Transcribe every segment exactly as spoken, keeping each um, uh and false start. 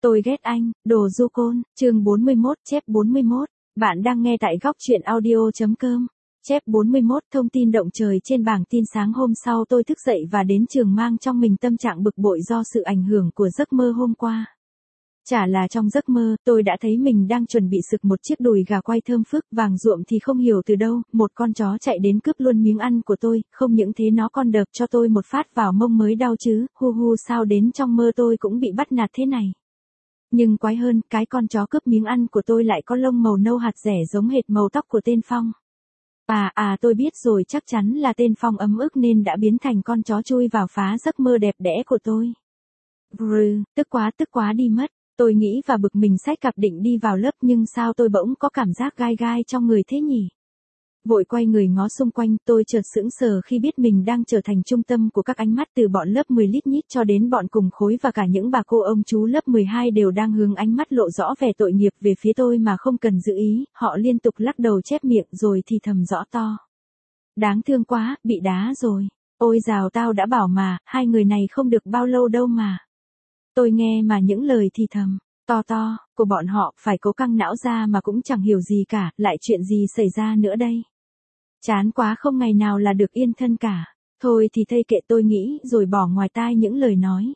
Tôi ghét anh, đồ du côn, chương bốn mươi mốt, chép bốn mươi mốt. Bạn đang nghe tại góc truyện audio.com. Chép bốn mươi mốt, thông tin động trời trên bảng tin sáng hôm sau tôi thức dậy và đến trường mang trong mình tâm trạng bực bội do sự ảnh hưởng của giấc mơ hôm qua. Chả là trong giấc mơ, tôi đã thấy mình đang chuẩn bị sực một chiếc đùi gà quay thơm phức vàng ruộm thì không hiểu từ đâu, một con chó chạy đến cướp luôn miếng ăn của tôi, không những thế nó còn đợp cho tôi một phát vào mông mới đau chứ, hu hu sao đến trong mơ tôi cũng bị bắt nạt thế này. Nhưng quái hơn, cái con chó cướp miếng ăn của tôi lại có lông màu nâu hạt rẻ giống hệt màu tóc của tên Phong. À à tôi biết rồi, chắc chắn là tên Phong ấm ức nên đã biến thành con chó chui vào phá giấc mơ đẹp đẽ của tôi. Brr, tức quá tức quá đi mất. Tôi nghĩ và bực mình xách cặp định đi vào lớp nhưng sao tôi bỗng có cảm giác gai gai trong người thế nhỉ? Vội quay người ngó xung quanh, tôi chợt sững sờ khi biết mình đang trở thành trung tâm của các ánh mắt từ bọn lớp mười lít nhít cho đến bọn cùng khối và cả những bà cô ông chú lớp mười hai đều đang hướng ánh mắt lộ rõ vẻ tội nghiệp về phía tôi mà không cần giữ ý, họ liên tục lắc đầu chép miệng rồi thì thầm rõ to. Đáng thương quá, bị đá rồi. Ôi dào tao đã bảo mà, hai người này không được bao lâu đâu mà. Tôi nghe mà những lời thì thầm, to to, của bọn họ phải cố căng não ra mà cũng chẳng hiểu gì cả, lại chuyện gì xảy ra nữa đây. Chán quá không ngày nào là được yên thân cả. Thôi thì thây kệ tôi nghĩ rồi bỏ ngoài tai những lời nói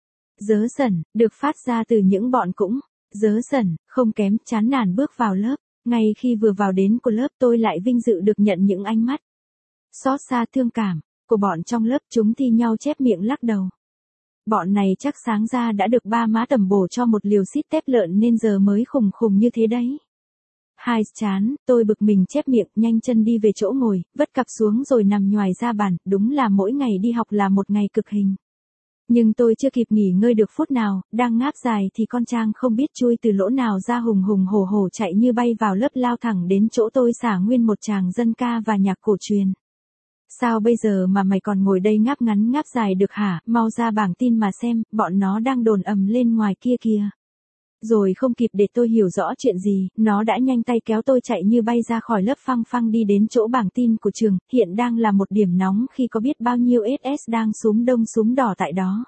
dớ dẩn, được phát ra từ những bọn cũng dớ dẩn, không kém chán nản bước vào lớp. Ngay khi vừa vào đến của lớp tôi lại vinh dự được nhận những ánh mắt xót xa thương cảm của bọn trong lớp, chúng thi nhau chép miệng lắc đầu. Bọn này chắc sáng ra đã được ba má tẩm bổ cho một liều xít tép lợn nên giờ mới khùng khùng như thế đấy. Hai chán, tôi bực mình chép miệng, nhanh chân đi về chỗ ngồi, vất cặp xuống rồi nằm nhoài ra bàn, đúng là mỗi ngày đi học là một ngày cực hình. Nhưng tôi chưa kịp nghỉ ngơi được phút nào, đang ngáp dài thì con Trang không biết chui từ lỗ nào ra hùng hùng hổ hổ chạy như bay vào lớp lao thẳng đến chỗ tôi xả nguyên một tràng dân ca và nhạc cổ truyền. Sao bây giờ mà mày còn ngồi đây ngáp ngắn ngáp dài được hả, mau ra bảng tin mà xem, bọn nó đang đồn ầm lên ngoài kia kìa. Rồi không kịp để tôi hiểu rõ chuyện gì, nó đã nhanh tay kéo tôi chạy như bay ra khỏi lớp phăng phăng đi đến chỗ bảng tin của trường, hiện đang là một điểm nóng khi có biết bao nhiêu ét ét đang súm đông súm đỏ tại đó.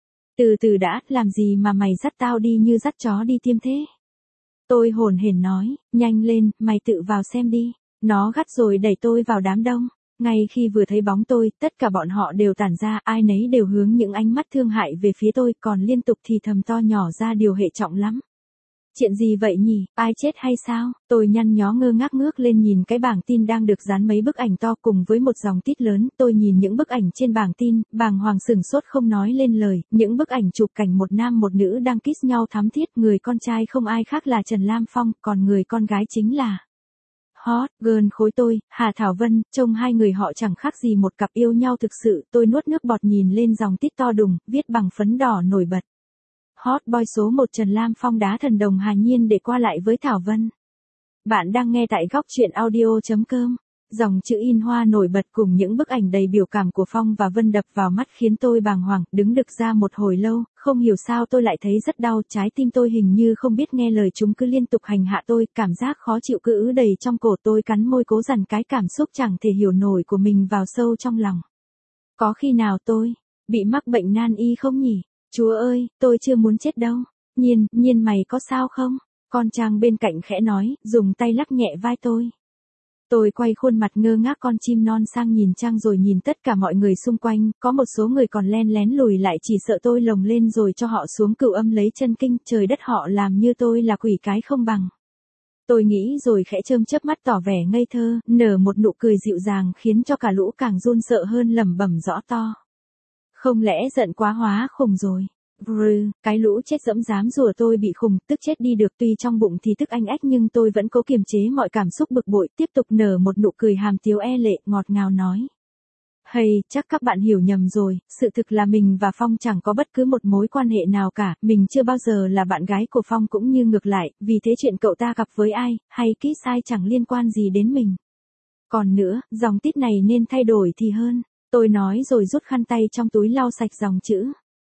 Từ từ đã, làm gì mà mày dắt tao đi như dắt chó đi tiêm thế? Tôi hồn hển nói, nhanh lên, mày tự vào xem đi. Nó gắt rồi đẩy tôi vào đám đông. Ngay khi vừa thấy bóng tôi, tất cả bọn họ đều tản ra, ai nấy đều hướng những ánh mắt thương hại về phía tôi, còn liên tục thì thầm to nhỏ ra điều hệ trọng lắm. Chuyện gì vậy nhỉ, ai chết hay sao? Tôi nhăn nhó ngơ ngác ngước lên nhìn cái bảng tin đang được dán mấy bức ảnh to cùng với một dòng tít lớn, tôi nhìn những bức ảnh trên bảng tin, bàng hoàng sửng sốt không nói lên lời, những bức ảnh chụp cảnh một nam một nữ đang kiss nhau thắm thiết, người con trai không ai khác là Trần Lam Phong, còn người con gái chính là hot girl khối tôi, Hà Thảo Vân, trông hai người họ chẳng khác gì một cặp yêu nhau thực sự, tôi nuốt nước bọt nhìn lên dòng tít to đùng, viết bằng phấn đỏ nổi bật. Hot boy số một Trần Lam Phong đá thần đồng Hà Nhiên để qua lại với Thảo Vân. Bạn đang nghe tại góc truyện audio.com. Dòng chữ in hoa nổi bật cùng những bức ảnh đầy biểu cảm của Phong và Vân đập vào mắt khiến tôi bàng hoàng, đứng đực ra một hồi lâu, không hiểu sao tôi lại thấy rất đau, trái tim tôi hình như không biết nghe lời, chúng cứ liên tục hành hạ tôi, cảm giác khó chịu cứ ứ đầy trong cổ, tôi cắn môi cố dằn cái cảm xúc chẳng thể hiểu nổi của mình vào sâu trong lòng. Có khi nào tôi bị mắc bệnh nan y không nhỉ? Chúa ơi, tôi chưa muốn chết đâu. Nhiên, Nhiên mày có sao không? Con Trang bên cạnh khẽ nói, dùng tay lắc nhẹ vai tôi. Tôi quay khuôn mặt ngơ ngác con chim non sang nhìn Trang rồi nhìn tất cả mọi người xung quanh, có một số người còn len lén lùi lại chỉ sợ tôi lồng lên rồi cho họ xuống cửu âm lấy chân kinh, trời đất họ làm như tôi là quỷ cái không bằng. Tôi nghĩ rồi khẽ chớm chớp mắt tỏ vẻ ngây thơ, nở một nụ cười dịu dàng khiến cho cả lũ càng run sợ hơn, lẩm bẩm rõ to. Không lẽ giận quá hóa khùng rồi. Brr, cái lũ chết dẫm dám rủa tôi bị khùng, tức chết đi được, tuy trong bụng thì tức anh ách nhưng tôi vẫn cố kiềm chế mọi cảm xúc bực bội, tiếp tục nở một nụ cười hàm tiếu e lệ, ngọt ngào nói. Hay, chắc các bạn hiểu nhầm rồi, sự thực là mình và Phong chẳng có bất cứ một mối quan hệ nào cả, mình chưa bao giờ là bạn gái của Phong cũng như ngược lại, vì thế chuyện cậu ta gặp với ai, hay kiss ai chẳng liên quan gì đến mình. Còn nữa, dòng tít này nên thay đổi thì hơn. Tôi nói rồi rút khăn tay trong túi lau sạch dòng chữ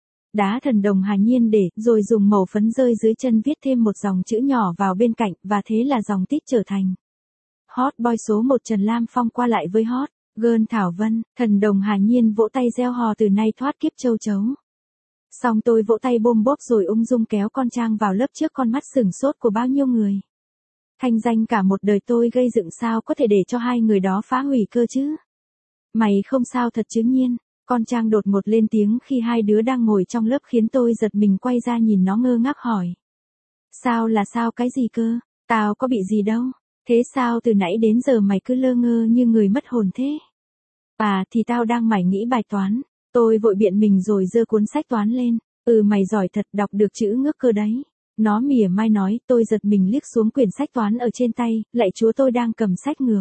đá thần đồng Hà Nhiên để, rồi dùng màu phấn rơi dưới chân viết thêm một dòng chữ nhỏ vào bên cạnh, và thế là dòng tít trở thành hot boy số một Trần Lam Phong qua lại với hot girl Thảo Vân, thần đồng Hà Nhiên vỗ tay reo hò từ nay thoát kiếp châu chấu. Xong tôi vỗ tay bôm bốp rồi ung dung kéo con Trang vào lớp trước con mắt sửng sốt của bao nhiêu người. Thanh danh cả một đời tôi gây dựng sao có thể để cho hai người đó phá hủy cơ chứ? Mày không sao thật chứ? Nhiên, con Trang đột ngột lên tiếng khi hai đứa đang ngồi trong lớp khiến tôi giật mình quay ra nhìn nó ngơ ngác hỏi. Sao là sao cái gì cơ? Tao có bị gì đâu. Thế sao từ nãy đến giờ mày cứ lơ ngơ như người mất hồn thế? À thì tao đang mải nghĩ bài toán. Tôi vội biện mình rồi giơ cuốn sách toán lên. Ừ mày giỏi thật, đọc được chữ ngước cơ đấy. Nó mỉa mai nói. Tôi giật mình liếc xuống quyển sách toán ở trên tay. Lạy Chúa, tôi đang cầm sách ngược.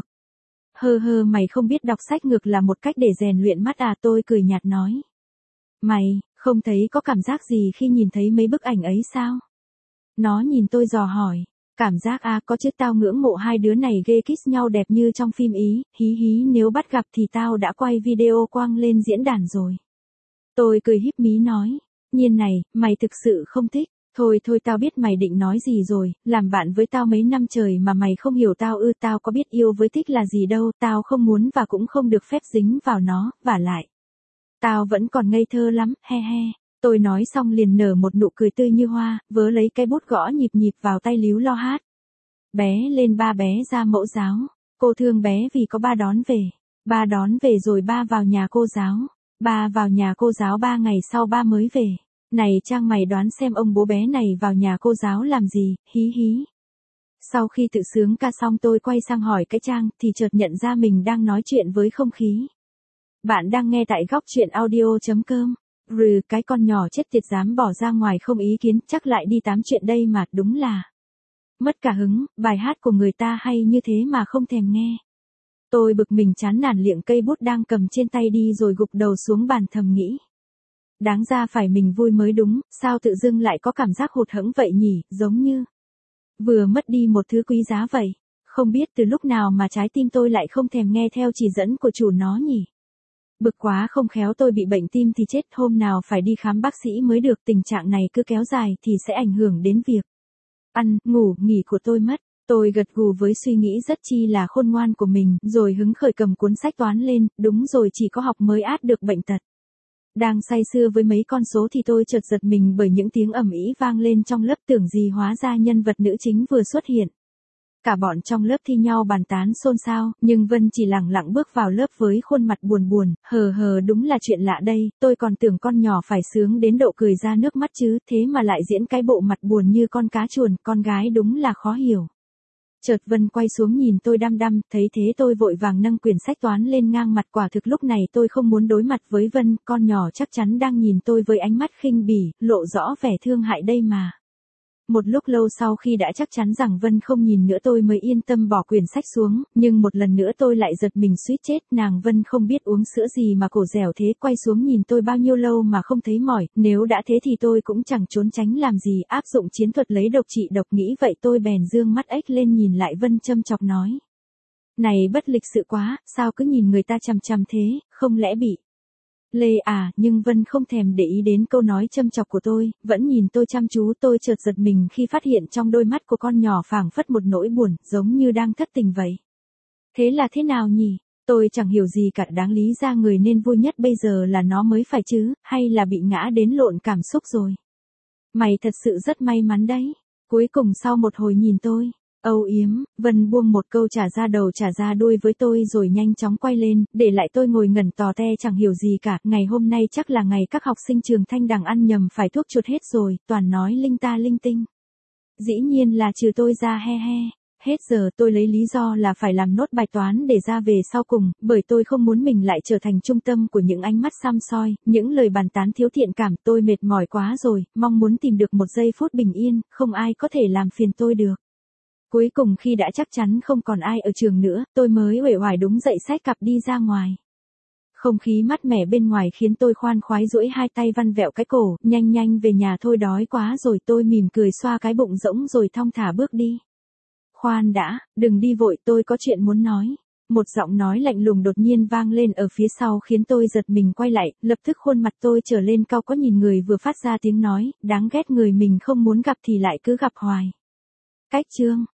Hơ hơ, mày không biết đọc sách ngược là một cách để rèn luyện mắt à? Tôi cười nhạt nói. Mày, không thấy có cảm giác gì khi nhìn thấy mấy bức ảnh ấy sao? Nó nhìn tôi dò hỏi. Cảm giác à, có chứ, tao ngưỡng mộ hai đứa này ghê, kiss nhau đẹp như trong phim Ý, hí hí, nếu bắt gặp thì tao đã quay video quăng lên diễn đàn rồi. Tôi cười híp mí nói. Nhiên này, mày thực sự không thích. Thôi thôi, tao biết mày định nói gì rồi, làm bạn với tao mấy năm trời mà mày không hiểu tao ư? Tao có biết yêu với thích là gì đâu, tao không muốn và cũng không được phép dính vào nó, vả lại. Tao vẫn còn ngây thơ lắm, he he. Tôi nói xong liền nở một nụ cười tươi như hoa, vớ lấy cái bút gõ nhịp nhịp vào tay líu lo hát. Bé lên ba bé ra mẫu giáo, cô thương bé vì có ba đón về. Ba đón về rồi ba vào nhà cô giáo. Ba vào nhà cô giáo ba ngày sau ba mới về. Này Trang, mày đoán xem ông bố bé này vào nhà cô giáo làm gì, hí hí. Sau khi tự sướng ca xong tôi quay sang hỏi cái Trang thì chợt nhận ra mình đang nói chuyện với không khí. Bạn đang nghe tại góc truyện audio.com. Rừ, cái con nhỏ chết tiệt dám bỏ ra ngoài không ý kiến, chắc lại đi tám chuyện đây mà, đúng là mất cả hứng, bài hát của người ta hay như thế mà không thèm nghe. Tôi bực mình chán nản liệng cây bút đang cầm trên tay đi rồi gục đầu xuống bàn thầm nghĩ. Đáng ra phải mình vui mới đúng, sao tự dưng lại có cảm giác hụt hẫng vậy nhỉ, giống như vừa mất đi một thứ quý giá vậy. Không biết từ lúc nào mà trái tim tôi lại không thèm nghe theo chỉ dẫn của chủ nó nhỉ. Bực quá, không khéo tôi bị bệnh tim thì chết, hôm nào phải đi khám bác sĩ mới được, tình trạng này cứ kéo dài thì sẽ ảnh hưởng đến việc ăn, ngủ, nghỉ của tôi mất. Tôi gật gù với suy nghĩ rất chi là khôn ngoan của mình, rồi hứng khởi cầm cuốn sách toán lên, đúng rồi, chỉ có học mới át được bệnh tật. Đang say sưa với mấy con số thì tôi chợt giật mình bởi những tiếng ầm ĩ vang lên trong lớp, tưởng gì hóa ra nhân vật nữ chính vừa xuất hiện. Cả bọn trong lớp thi nhau bàn tán xôn xao, nhưng Vân chỉ lẳng lặng bước vào lớp với khuôn mặt buồn buồn, hờ hờ, đúng là chuyện lạ đây, tôi còn tưởng con nhỏ phải sướng đến độ cười ra nước mắt chứ, thế mà lại diễn cái bộ mặt buồn như con cá chuồn, con gái đúng là khó hiểu. Chợt Vân quay xuống nhìn tôi đăm đăm, thấy thế tôi vội vàng nâng quyển sách toán lên ngang mặt, quả thực lúc này tôi không muốn đối mặt với Vân, con nhỏ chắc chắn đang nhìn tôi với ánh mắt khinh bỉ, lộ rõ vẻ thương hại đây mà. Một lúc lâu sau khi đã chắc chắn rằng Vân không nhìn nữa tôi mới yên tâm bỏ quyển sách xuống, nhưng một lần nữa tôi lại giật mình suýt chết, nàng Vân không biết uống sữa gì mà cổ dẻo thế, quay xuống nhìn tôi bao nhiêu lâu mà không thấy mỏi, nếu đã thế thì tôi cũng chẳng trốn tránh làm gì, áp dụng chiến thuật lấy độc trị độc, nghĩ vậy tôi bèn dương mắt ếch lên nhìn lại Vân châm chọc nói. Này bất lịch sự quá, sao cứ nhìn người ta chằm chằm thế, không lẽ bị lê à? Nhưng Vân không thèm để ý đến câu nói châm chọc của tôi, vẫn nhìn tôi chăm chú. Tôi chợt giật mình khi phát hiện trong đôi mắt của con nhỏ phảng phất một nỗi buồn, giống như đang thất tình vậy. Thế là thế nào nhỉ? Tôi chẳng hiểu gì cả, đáng lý ra người nên vui nhất bây giờ là nó mới phải chứ, hay là bị ngã đến lộn cảm xúc rồi? Mày thật sự rất may mắn đấy. Cuối cùng sau một hồi nhìn tôi âu yếm, Vân buông một câu trả ra đầu trả ra đuôi với tôi rồi nhanh chóng quay lên, để lại tôi ngồi ngẩn tò te chẳng hiểu gì cả. Ngày hôm nay chắc là ngày các học sinh trường Thanh Đằng ăn nhầm phải thuốc chuột hết rồi, toàn nói linh ta linh tinh. Dĩ nhiên là trừ tôi ra, he he. Hết giờ tôi lấy lý do là phải làm nốt bài toán để ra về sau cùng, bởi tôi không muốn mình lại trở thành trung tâm của những ánh mắt săm soi, những lời bàn tán thiếu thiện cảm. Tôi mệt mỏi quá rồi, mong muốn tìm được một giây phút bình yên, không ai có thể làm phiền tôi được. Cuối cùng khi đã chắc chắn không còn ai ở trường nữa, tôi mới uể oải đúng dậy xách cặp đi ra ngoài. Không khí mát mẻ bên ngoài khiến tôi khoan khoái duỗi hai tay vặn vẹo cái cổ, nhanh nhanh về nhà thôi, đói quá rồi. Tôi mỉm cười xoa cái bụng rỗng rồi thong thả bước đi. Khoan đã, đừng đi vội, tôi có chuyện muốn nói. Một giọng nói lạnh lùng đột nhiên vang lên ở phía sau khiến tôi giật mình quay lại, lập tức khuôn mặt tôi trở lên cau có nhìn người vừa phát ra tiếng nói, đáng ghét, người mình không muốn gặp thì lại cứ gặp hoài. Cách chương